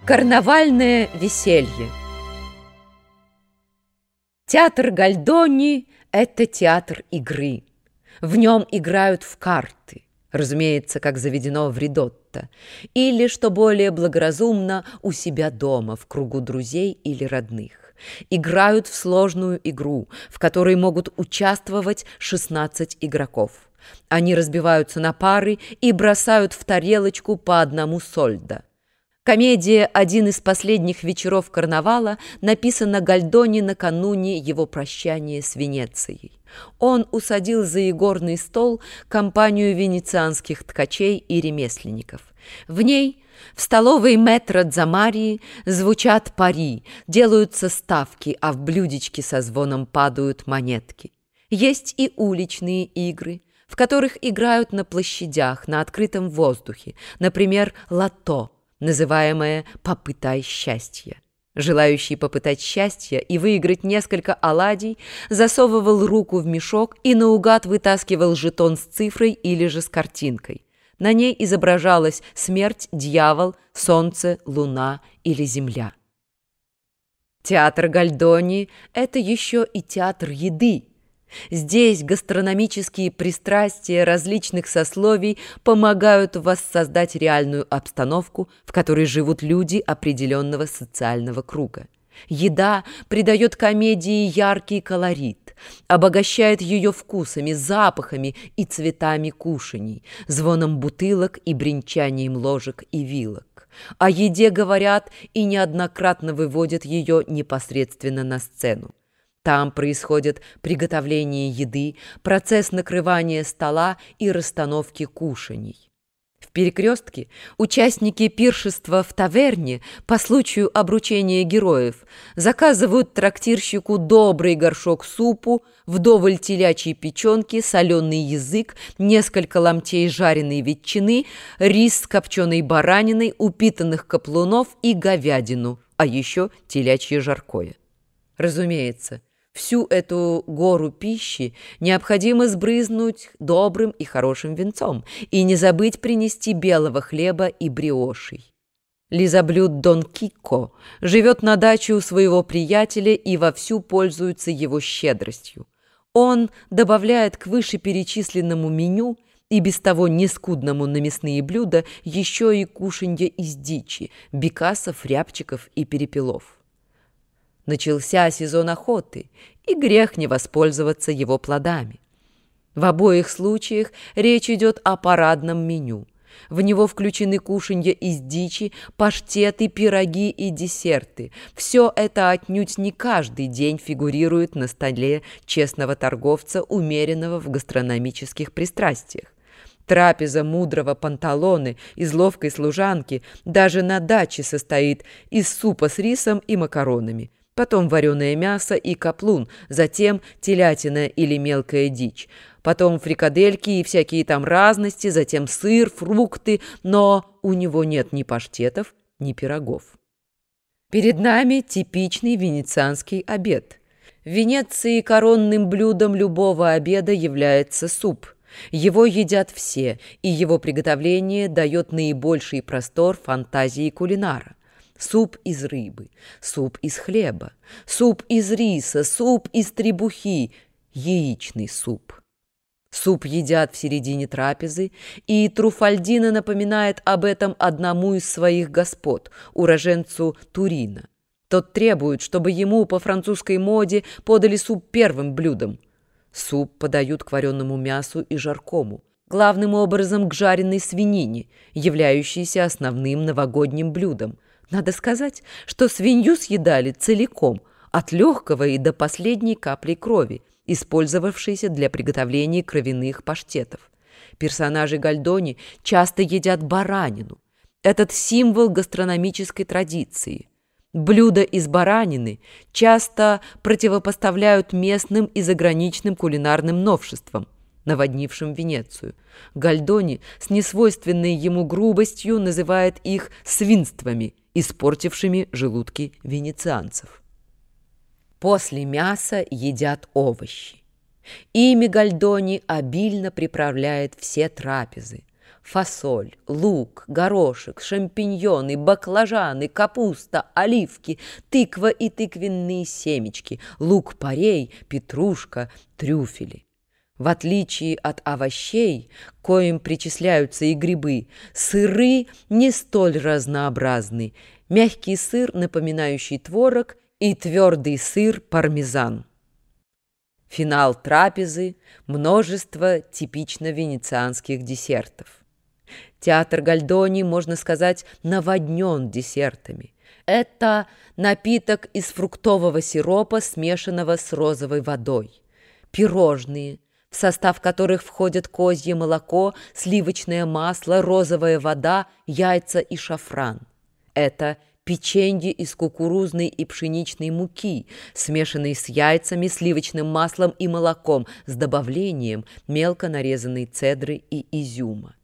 Карнавальное веселье. Театр Гальдони – это театр игры. В нем играют в карты, разумеется, как заведено в ридотто, или, что более благоразумно, у себя дома, в кругу друзей или родных. Играют в сложную игру, в которой могут участвовать 16 игроков. Они разбиваются на пары и бросают в тарелочку по одному сольдо. Комедия «Один из последних вечеров карнавала» написана Гальдони накануне его прощания с Венецией. Он усадил за игорный стол компанию венецианских ткачей и ремесленников. В ней, в столовой Метро Дзамарии, звучат пари, делаются ставки, а в блюдечке со звоном падают монетки. Есть и уличные игры, в которых играют на площадях, на открытом воздухе, например, лото, называемое «попытай счастье». Желающий попытать счастье и выиграть несколько оладий засовывал руку в мешок и наугад вытаскивал жетон с цифрой или же с картинкой. На ней изображалась смерть, дьявол, солнце, луна или земля. Театр Гальдони – это еще и театр еды. Здесь гастрономические пристрастия различных сословий помогают воссоздать реальную обстановку, в которой живут люди определенного социального круга. Еда придает комедии яркий колорит, обогащает ее вкусами, запахами и цветами кушаний, звоном бутылок и бренчанием ложек и вилок. О еде говорят и неоднократно выводят ее непосредственно на сцену. Там происходит приготовление еды, процесс накрывания стола и расстановки кушаний. В «Перекрестке» участники пиршества в таверне по случаю обручения героев заказывают трактирщику добрый горшок супу, вдоволь телячьей печенки, соленый язык, несколько ломтей жареной ветчины, рис с копченой бараниной, упитанных каплунов и говядину, а еще телячье жаркое. Разумеется, всю эту гору пищи необходимо сбрызнуть добрым и хорошим винцом и не забыть принести белого хлеба и бриошей. Лизаблюд Дон Кикко живет на даче у своего приятеля и вовсю пользуется его щедростью. Он добавляет к вышеперечисленному меню и без того нескудному на мясные блюда еще и кушанье из дичи, бекасов, рябчиков и перепелов. Начался сезон охоты, и грех не воспользоваться его плодами. В обоих случаях речь идет о парадном меню. В него включены кушанья из дичи, паштеты, пироги и десерты. Все это отнюдь не каждый день фигурирует на столе честного торговца, умеренного в гастрономических пристрастиях. Трапеза мудрого Панталоне из ловкой служанки даже на даче состоит из супа с рисом и макаронами, потом вареное мясо и каплун, затем телятина или мелкая дичь, потом фрикадельки и всякие там разности, затем сыр, фрукты, но у него нет ни паштетов, ни пирогов. Перед нами типичный венецианский обед. В Венеции коронным блюдом любого обеда является суп. Его едят все, и его приготовление дает наибольший простор фантазии кулинара. Суп из рыбы, суп из хлеба, суп из риса, суп из требухи, яичный суп. Суп едят в середине трапезы, и Труфальдино напоминает об этом одному из своих господ, уроженцу Турина. Тот требует, чтобы ему по французской моде подали суп первым блюдом. Суп подают к вареному мясу и жаркому, главным образом к жареной свинине, являющейся основным новогодним блюдом. Надо сказать, что свинью съедали целиком, от легкого и до последней капли крови, использовавшейся для приготовления кровяных паштетов. Персонажи Гальдони часто едят баранину. Этот символ гастрономической традиции. Блюда из баранины часто противопоставляют местным и заграничным кулинарным новшествам, наводнившим Венецию. Гальдони с несвойственной ему грубостью называет их свинствами, испортившими желудки венецианцев. После мяса едят овощи. Ими Гальдони обильно приправляет все трапезы. Фасоль, лук, горошек, шампиньоны, баклажаны, капуста, оливки, тыква и тыквенные семечки, лук-порей, петрушка, трюфели. В отличие от овощей, к коим причисляются и грибы, сыры не столь разнообразны. Мягкий сыр, напоминающий творог, и твердый сыр пармезан. Финал трапезы – множество типично венецианских десертов. Театр Гальдони, можно сказать, наводнен десертами. Это напиток из фруктового сиропа, смешанного с розовой водой. Пирожные, в состав которых входят козье молоко, сливочное масло, розовая вода, яйца и шафран. Это печенье из кукурузной и пшеничной муки, смешанной с яйцами, сливочным маслом и молоком, с добавлением мелко нарезанной цедры и изюма.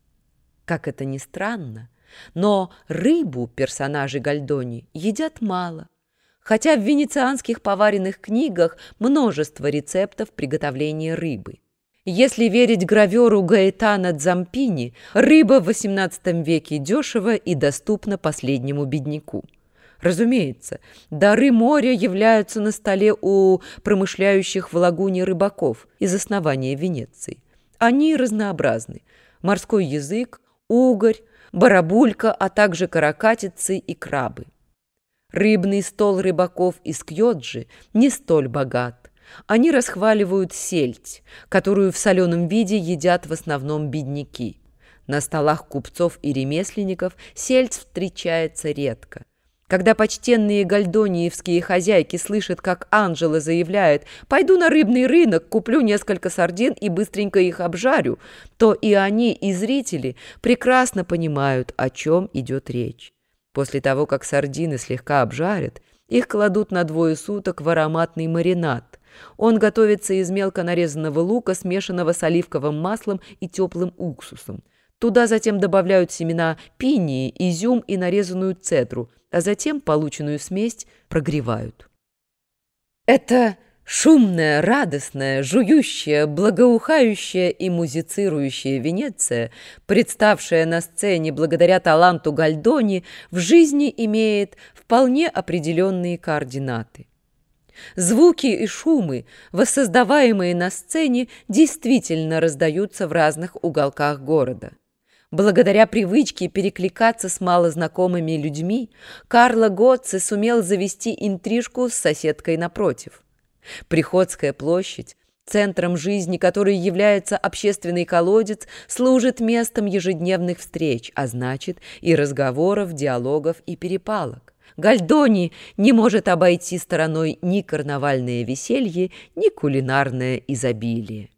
Как это ни странно, но рыбу персонажи Гальдони едят мало, хотя в венецианских поваренных книгах множество рецептов приготовления рыбы. Если верить гравёру Гаэтано Дзампини, рыба в XVIII веке дешева и доступна последнему бедняку. Разумеется, дары моря являются на столе у промышляющих в лагуне рыбаков из основания Венеции. Они разнообразны: морской язык, угорь, барабулька, а также каракатицы и крабы. Рыбный стол рыбаков из Кьоджи не столь богат. Они расхваливают сельдь, которую в соленом виде едят в основном бедняки. На столах купцов и ремесленников сельдь встречается редко. Когда почтенные гальдониевские хозяйки слышат, как Анжела заявляет «пойду на рыбный рынок, куплю несколько сардин и быстренько их обжарю», то и они, и зрители прекрасно понимают, о чем идет речь. После того, как сардины слегка обжарят, их кладут на 2 суток в ароматный маринад. Он готовится из мелко нарезанного лука, смешанного с оливковым маслом и теплым уксусом. Туда затем добавляют семена пинии, изюм и нарезанную цедру, а затем полученную смесь прогревают. Это шумная, радостная, жующая, благоухающая и музицирующая Венеция, представшая на сцене благодаря таланту Гальдони, в жизни имеет вполне определенные координаты. Звуки и шумы, воссоздаваемые на сцене, действительно раздаются в разных уголках города. Благодаря привычке перекликаться с малознакомыми людьми, Карло Гоцци сумел завести интрижку с соседкой напротив. Приходская площадь, центром жизни которой является общественный колодец, служит местом ежедневных встреч, а значит и разговоров, диалогов и перепалок. Гальдони не может обойти стороной ни карнавальное веселье, ни кулинарное изобилие.